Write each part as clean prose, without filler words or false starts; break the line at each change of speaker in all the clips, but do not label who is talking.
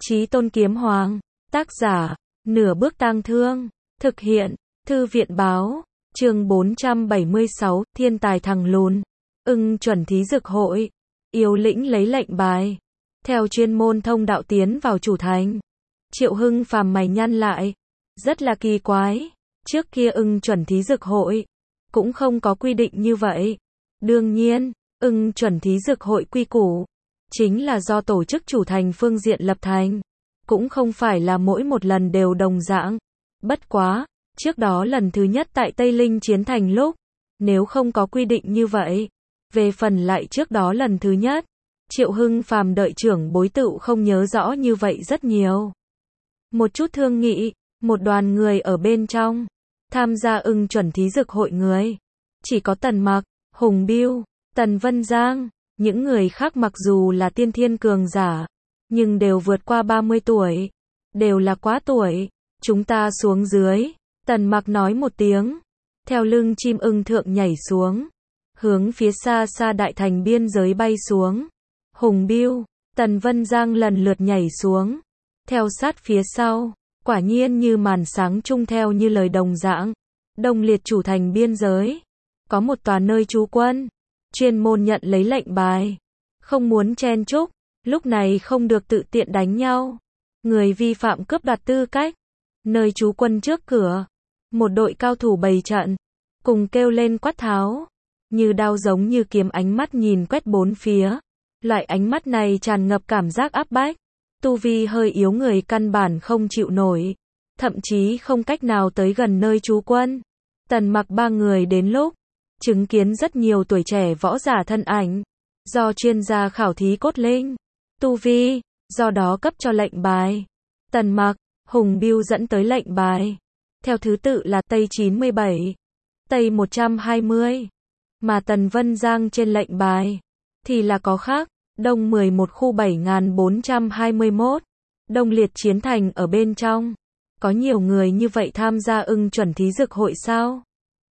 Chí Tôn Kiếm Hoàng, tác giả, Nửa Bước Tang Thương, thực hiện, Thư viện báo, chương 476, Thiên tài thằng lùn, ưng chuẩn thí dực hội, yếu lĩnh lấy lệnh bài, theo chuyên môn thông đạo tiến vào chủ thành. Triệu Hưng phàm mày nhăn lại, rất là kỳ quái, trước kia ưng chuẩn thí dực hội, cũng không có quy định như vậy. Đương nhiên, ưng chuẩn thí dực hội quy củ, chính là do tổ chức chủ thành phương diện lập thành, cũng không phải là mỗi một lần đều đồng dạng. Bất quá, trước đó lần thứ nhất tại Tây Linh chiến thành lúc, nếu không có quy định như vậy, về phần lại trước đó lần thứ nhất, Triệu Hưng phàm đợi trưởng bối tựu không nhớ rõ như vậy rất nhiều. Một chút thương nghị, một đoàn người ở bên trong, tham gia ưng chuẩn thí dực hội người, chỉ có Tần Mặc, Hùng Biêu, Tần Vân Giang, những người khác mặc dù là tiên thiên cường giả, nhưng đều vượt qua 30 tuổi, đều là quá tuổi. Chúng ta xuống dưới, Tần Mặc nói một tiếng, theo lưng chim ưng thượng nhảy xuống, hướng phía xa xa đại thành biên giới bay xuống. Hùng Biêu, Tần Vân Giang lần lượt nhảy xuống, theo sát phía sau, quả nhiên như màn sáng chung theo như lời đồng dạng. Đông Liệt chủ thành biên giới, có một tòa nơi trú quân, chuyên môn nhận lấy lệnh bài, không muốn chen chúc, lúc này không được tự tiện đánh nhau, người vi phạm cướp đoạt tư cách. Nơi trú quân trước cửa, một đội cao thủ bày trận, cùng kêu lên quát tháo, như đao giống như kiếm ánh mắt nhìn quét bốn phía. Loại ánh mắt này tràn ngập cảm giác áp bách, tu vi hơi yếu người căn bản không chịu nổi, thậm chí không cách nào tới gần nơi trú quân. Tần Mặc ba người đến lúc, chứng kiến rất nhiều tuổi trẻ võ giả thân ảnh, do chuyên gia khảo thí cốt linh, tu vi, do đó cấp cho lệnh bài. Tần Mặc, Hùng Biêu dẫn tới lệnh bài, theo thứ tự là Tây 97, Tây 120, mà Tần Vân Giang trên lệnh bài thì là có khác, Đông 11 khu 7421, Đông Liệt chiến thành ở bên trong. Có nhiều người như vậy tham gia ưng chuẩn thí dực hội sao?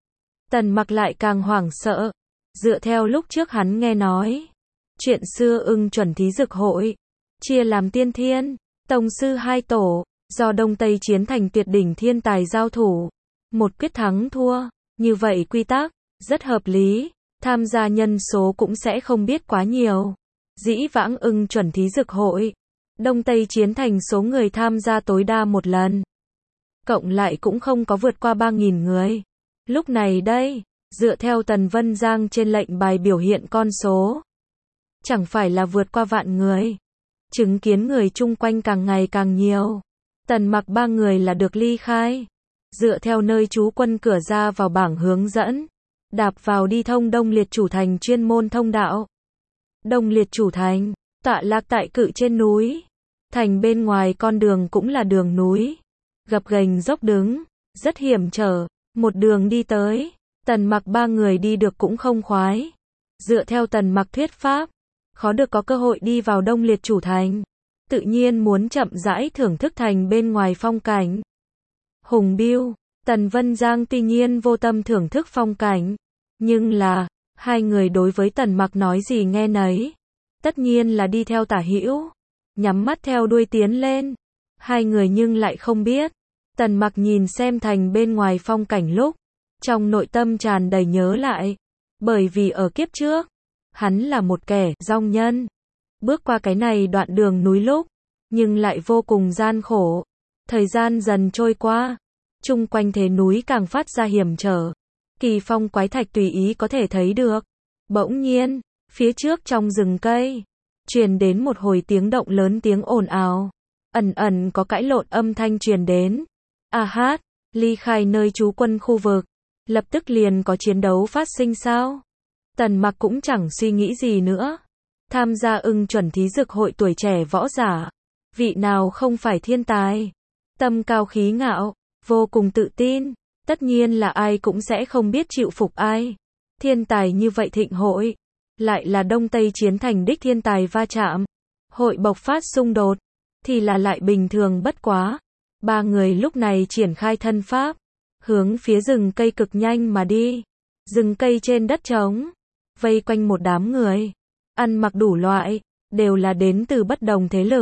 Tần Mặc lại càng hoảng sợ, dựa theo lúc trước hắn nghe nói, chuyện xưa ưng chuẩn thí dực hội, chia làm tiên thiên, tông sư hai tổ, do Đông Tây chiến thành tuyệt đỉnh thiên tài giao thủ, một quyết thắng thua, như vậy quy tắc, rất hợp lý, tham gia nhân số cũng sẽ không biết quá nhiều. Dĩ vãng ưng chuẩn thí dực hội, Đông Tây chiến thành số người tham gia tối đa một lần, cộng lại cũng không có vượt qua 3.000 người. Lúc này đây, dựa theo Tần Vân Giang trên lệnh bài biểu hiện con số, chẳng phải là vượt qua vạn người. Chứng kiến người chung quanh càng ngày càng nhiều, Tần Mặc ba người là được ly khai, dựa theo nơi trú quân cửa ra vào bảng hướng dẫn, đạp vào đi thông Đông Liệt chủ thành chuyên môn thông đạo. Đông Liệt chủ thành, tọa lạc tại cự trên núi, thành bên ngoài con đường cũng là đường núi, gập ghềnh dốc đứng, rất hiểm trở. Một đường đi tới, Tần Mặc ba người đi được cũng không khoái. Dựa theo Tần Mặc thuyết pháp, khó được có cơ hội đi vào Đông Liệt chủ thành, tự nhiên muốn chậm rãi thưởng thức thành bên ngoài phong cảnh. Hùng Biêu, Tần Vân Giang tuy nhiên vô tâm thưởng thức phong cảnh, nhưng là, hai người đối với Tần Mặc nói gì nghe nấy, tất nhiên là đi theo tả hữu, nhắm mắt theo đuôi tiến lên. Hai người nhưng lại không biết, Tần Mặc nhìn xem thành bên ngoài phong cảnh lúc, trong nội tâm tràn đầy nhớ lại, bởi vì ở kiếp trước, hắn là một kẻ dong nhân, bước qua cái này đoạn đường núi lúc, nhưng lại vô cùng gian khổ. Thời gian dần trôi qua, chung quanh thế núi càng phát ra hiểm trở, kỳ phong quái thạch tùy ý có thể thấy được. Bỗng nhiên, phía trước trong rừng cây, truyền đến một hồi tiếng động lớn, tiếng ồn ào, ẩn ẩn có cãi lộn âm thanh truyền đến. A hát, ly khai nơi trú quân khu vực, lập tức liền có chiến đấu phát sinh sao? Tần Mặc cũng chẳng suy nghĩ gì nữa. Tham gia ưng chuẩn thí dực hội tuổi trẻ võ giả, vị nào không phải thiên tài, tâm cao khí ngạo, vô cùng tự tin, tất nhiên là ai cũng sẽ không biết chịu phục ai. Thiên tài như vậy thịnh hội, lại là Đông Tây chiến thành đích thiên tài va chạm, hội bộc phát xung đột, thì là lại bình thường bất quá. Ba người lúc này triển khai thân pháp, hướng phía rừng cây cực nhanh mà đi. Rừng cây trên đất trống, vây quanh một đám người, ăn mặc đủ loại, đều là đến từ bất đồng thế lực.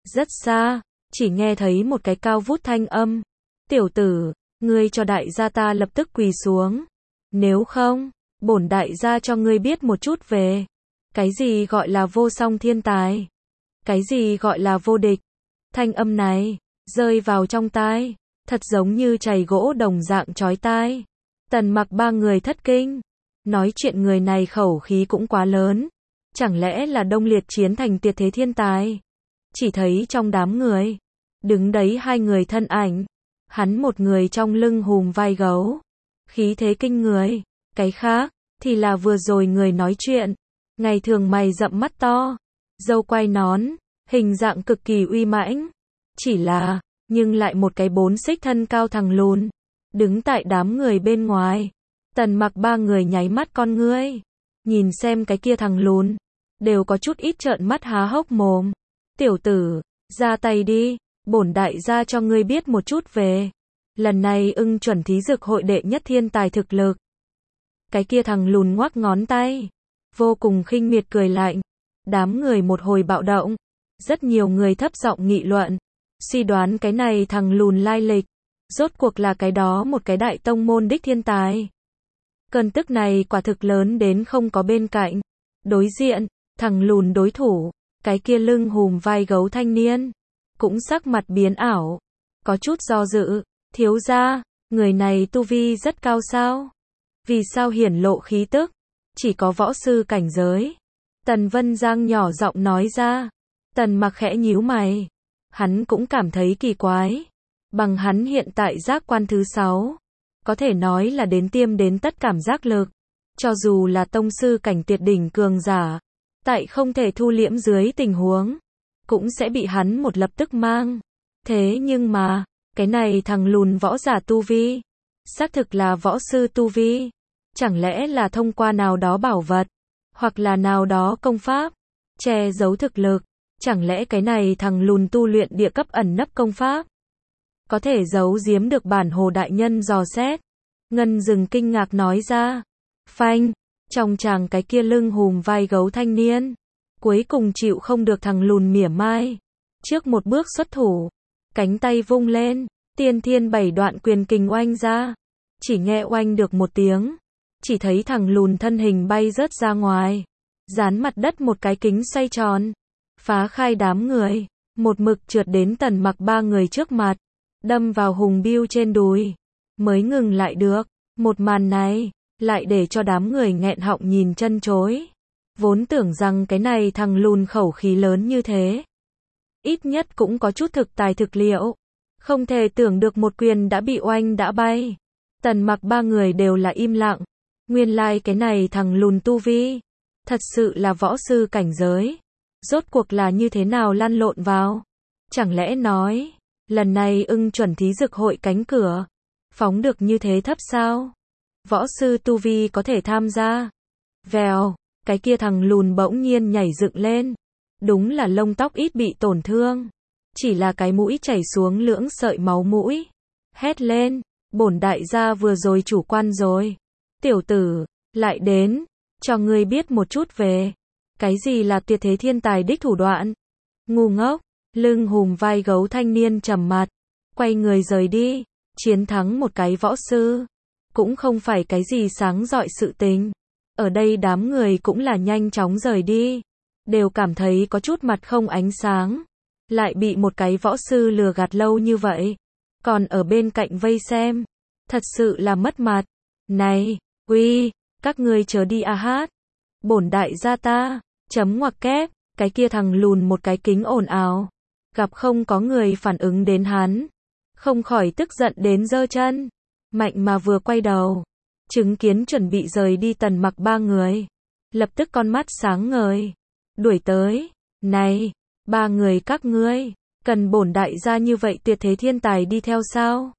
Rất xa, chỉ nghe thấy một cái cao vút thanh âm. Tiểu tử, ngươi cho đại gia ta lập tức quỳ xuống. Nếu không, bổn đại gia cho ngươi biết một chút về. Cái gì gọi là vô song thiên tài? Cái gì gọi là vô địch? Thanh âm này, rơi vào trong tai, thật giống như chày gỗ đồng dạng chói tai. Tần Mặc ba người thất kinh. Nói chuyện người này khẩu khí cũng quá lớn. Chẳng lẽ là Đông Liệt chiến thành tuyệt thế thiên tài? Chỉ thấy trong đám người, đứng đấy hai người thân ảnh. Hắn một người trong lưng hùm vai gấu, khí thế kinh người. Cái khác, thì là vừa rồi người nói chuyện. Ngày thường mày rậm mắt to, râu quai nón, hình dạng cực kỳ uy mãnh. Chỉ là, nhưng lại một cái 4 xích thân cao thằng lùn, đứng tại đám người bên ngoài. Tần Mặc ba người nháy mắt con ngươi, nhìn xem cái kia thằng lùn, đều có chút ít trợn mắt há hốc mồm. Tiểu tử, ra tay đi, bổn đại gia cho ngươi biết một chút về. Lần này ưng chuẩn thí dực hội đệ nhất thiên tài thực lực. Cái kia thằng lùn ngoắc ngón tay, vô cùng khinh miệt cười lạnh. Đám người một hồi bạo động, rất nhiều người thấp giọng nghị luận, suy đoán cái này thằng lùn lai lịch, rốt cuộc là cái đó một cái đại tông môn đích thiên tài. Cơn tức này quả thực lớn đến không có bên cạnh. Đối diện, thằng lùn đối thủ, cái kia lưng hùm vai gấu thanh niên, cũng sắc mặt biến ảo, có chút do dự. Thiếu gia, người này tu vi rất cao sao? Vì sao hiển lộ khí tức? Chỉ có võ sư cảnh giới. Tần Vân Giang nhỏ giọng nói ra. Tần Mặc khẽ nhíu mày. Hắn cũng cảm thấy kỳ quái. Bằng hắn hiện tại giác quan thứ 6. Có thể nói là đến tiêm đến tất cảm giác lực. Cho dù là tông sư cảnh tuyệt đỉnh cường giả, tại không thể thu liễm dưới tình huống, cũng sẽ bị hắn một lập tức mang. Thế nhưng mà, cái này thằng lùn võ giả tu vi, xác thực là võ sư tu vi. Chẳng lẽ là thông qua nào đó bảo vật, hoặc là nào đó công pháp, che giấu thực lực. Chẳng lẽ cái này thằng lùn tu luyện địa cấp ẩn nấp công pháp, có thể giấu giếm được bản hồ đại nhân dò xét. Ngân Dừng kinh ngạc nói ra. Phanh, trong chàng cái kia lưng hùm vai gấu thanh niên, cuối cùng chịu không được thằng lùn mỉa mai. Trước một bước xuất thủ, cánh tay vung lên, tiên thiên 7 đoạn quyền kình oanh ra. Chỉ nghe oanh được một tiếng, chỉ thấy thằng lùn thân hình bay rớt ra ngoài, dán mặt đất một cái kính xoay tròn, phá khai đám người, một mực trượt đến Tần Mặc ba người trước mặt, đâm vào Hùng Bưu trên đùi, mới ngừng lại được. Một màn này, lại để cho đám người nghẹn họng nhìn chân chối. Vốn tưởng rằng cái này thằng lùn khẩu khí lớn như thế, ít nhất cũng có chút thực tài thực liệu. Không thể tưởng được một quyền đã bị oanh đã bay. Tần Mặc ba người đều là im lặng. Nguyên lai cái này thằng lùn tu vi, thật sự là võ sư cảnh giới. Rốt cuộc là như thế nào lăn lộn vào? Chẳng lẽ nói, lần này ưng chuẩn thí dực hội cánh cửa, phóng được như thế thấp sao? Võ sư tu vi có thể tham gia. Vèo, cái kia thằng lùn bỗng nhiên nhảy dựng lên. Đúng là lông tóc ít bị tổn thương. Chỉ là cái mũi chảy xuống lưỡng sợi máu mũi. Hét lên, bổn đại gia vừa rồi chủ quan rồi. Tiểu tử, lại đến, cho ngươi biết một chút về. Cái gì là tuyệt thế thiên tài đích thủ đoạn? Ngu ngốc, lưng hùm vai gấu thanh niên trầm mặt, quay người rời đi. Chiến thắng một cái võ sư, cũng không phải cái gì sáng rọi sự tình. Ở đây đám người cũng là nhanh chóng rời đi, đều cảm thấy có chút mặt không ánh sáng. Lại bị một cái võ sư lừa gạt lâu như vậy, còn ở bên cạnh vây xem, thật sự là mất mặt. Này, uy, các ngươi chờ đi a hát. Bổn đại gia ta, chấm ngoặc kép, cái kia thằng lùn một cái kính ồn ào, gặp không có người phản ứng đến hắn, không khỏi tức giận đến giơ chân, mạnh mà vừa quay đầu, chứng kiến chuẩn bị rời đi Tần Mặc ba người, lập tức con mắt sáng ngời, đuổi tới. Này, ba người các ngươi, cần bổn đại gia như vậy tuyệt thế thiên tài đi theo sao?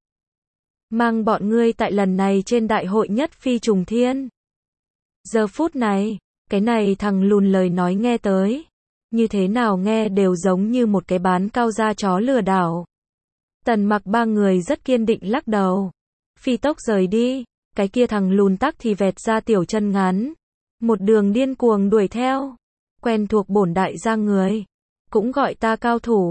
Mang bọn ngươi tại lần này trên đại hội nhất phi trùng thiên. Giờ phút này, cái này thằng lùn lời nói nghe tới, như thế nào nghe đều giống như một cái bán cao da chó lừa đảo. Tần Mặc ba người rất kiên định lắc đầu, phi tốc rời đi. Cái kia thằng lùn tắc thì vẹt ra tiểu chân ngắn, một đường điên cuồng đuổi theo. Quen thuộc bổn đại gia người, cũng gọi ta cao thủ.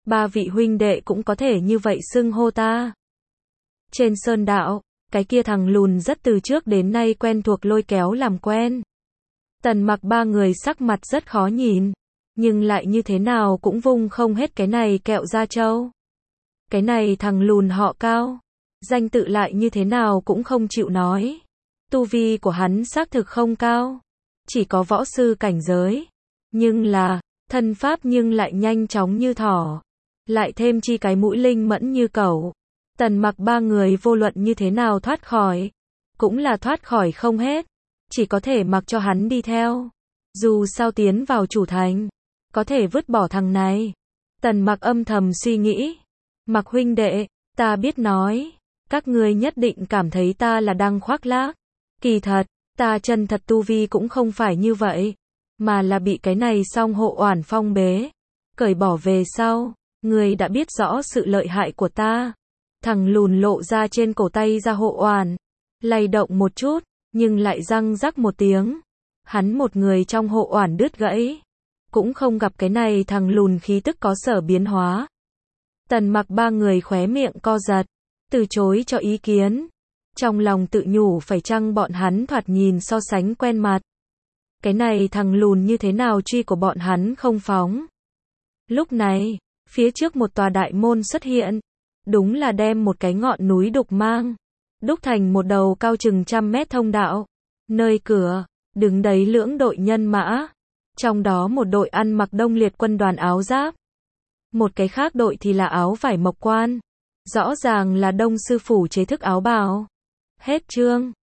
ba vị huynh đệ cũng có thể như vậy xưng hô ta. Trên sơn đạo, cái kia thằng lùn rất từ trước đến nay quen thuộc lôi kéo làm quen. Tần Mặc ba người sắc mặt rất khó nhìn, nhưng lại như thế nào cũng vung không hết cái này kẹo da trâu. Cái này thằng lùn họ Cao, danh tự lại như thế nào cũng không chịu nói. Tu vi của hắn xác thực không cao, chỉ có võ sư cảnh giới, nhưng là thân pháp nhưng lại nhanh chóng như thỏ, lại thêm chi cái mũi linh mẫn như cẩu. Tần Mặc ba người vô luận như thế nào thoát khỏi, cũng là thoát khỏi không hết, chỉ có thể mặc cho hắn đi theo. Dù sao tiến vào chủ thành, có thể vứt bỏ thằng này. Tần Mặc âm thầm suy nghĩ. Mặc huynh đệ, ta biết nói, các ngươi nhất định cảm thấy ta là đang khoác lác. Kỳ thật, ta chân thật tu vi cũng không phải như vậy, mà là bị cái này song hộ oản phong bế. Cởi bỏ về sau, ngươi đã biết rõ sự lợi hại của ta. Thằng lùn lộ ra trên cổ tay ra hộ oản, lay động một chút, nhưng lại răng rắc một tiếng. Hắn một người trong hộ oản đứt gãy, cũng không gặp cái này thằng lùn khí tức có sở biến hóa. Tần Mặc ba người khóe miệng co giật, từ chối cho ý kiến. Trong lòng tự nhủ phải chăng bọn hắn thoạt nhìn so sánh quen mặt. Cái này thằng lùn như thế nào truy của bọn hắn không phóng. Lúc này, phía trước một tòa đại môn xuất hiện, đúng là đem một cái ngọn núi đục mang, đúc thành một đầu cao chừng 100 mét thông đạo. Nơi cửa, đứng đấy lưỡng đội nhân mã, trong đó một đội ăn mặc Đông Liệt quân đoàn áo giáp, một cái khác đội thì là áo vải mộc quan, rõ ràng là Đông sư phủ chế thức áo bào. Hết chương.